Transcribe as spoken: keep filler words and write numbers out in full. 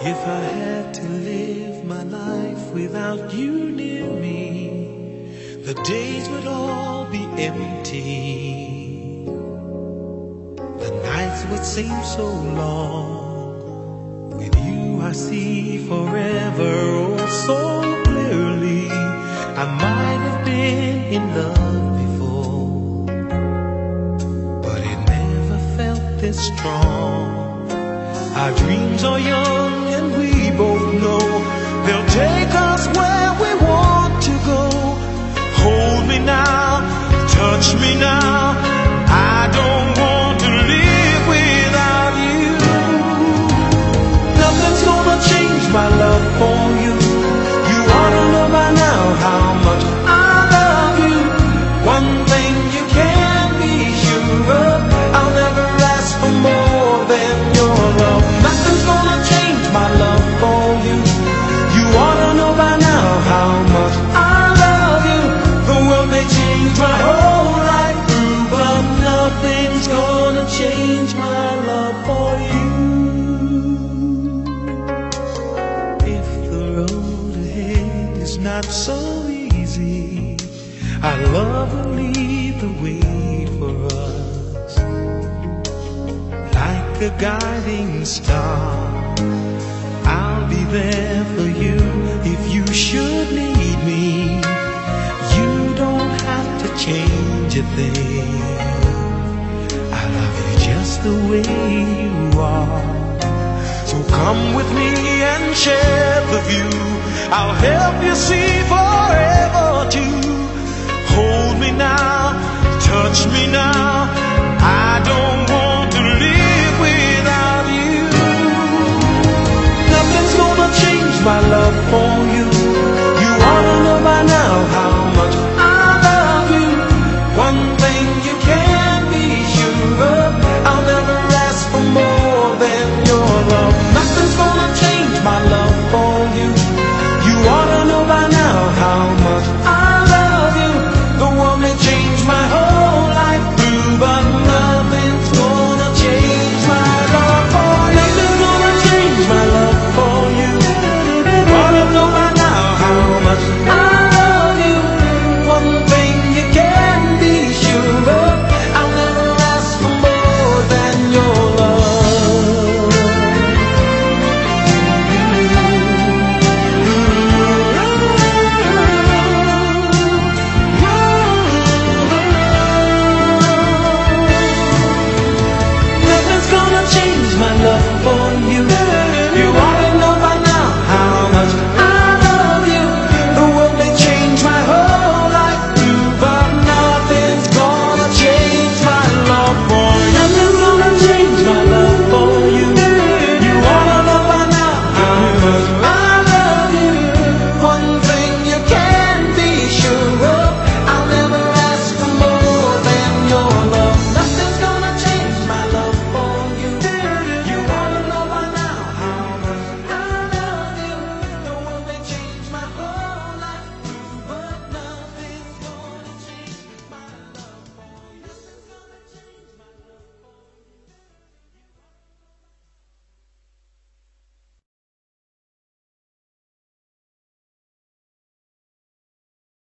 If I had to live my life without you near me, the days would all be empty. The nights would seem so long. With you I see forever oh so clearly. I might have been in love before, but it never felt this strong. Our dreams are young and we both know they'll take us where we want to go. Hold me now, touch me now, I don't want to live without you. Nothing's gonna change my love for you. You ought to know by now how much I love you. One thing you can be sure of, I'll never ask for more than your love. Nothing's gonna change my love for you. You ought to know by now how much I love you. The world may change my whole life through, but nothing's gonna change my love for you. If the road ahead is not so easy, our love will lead the way for us. Like a guiding star, I'll be there for you if you should need me. You don't have to change a thing. I love you just the way you are. So come with me and share the view. I'll help you see forever too. Hold me now, touch me now, I don't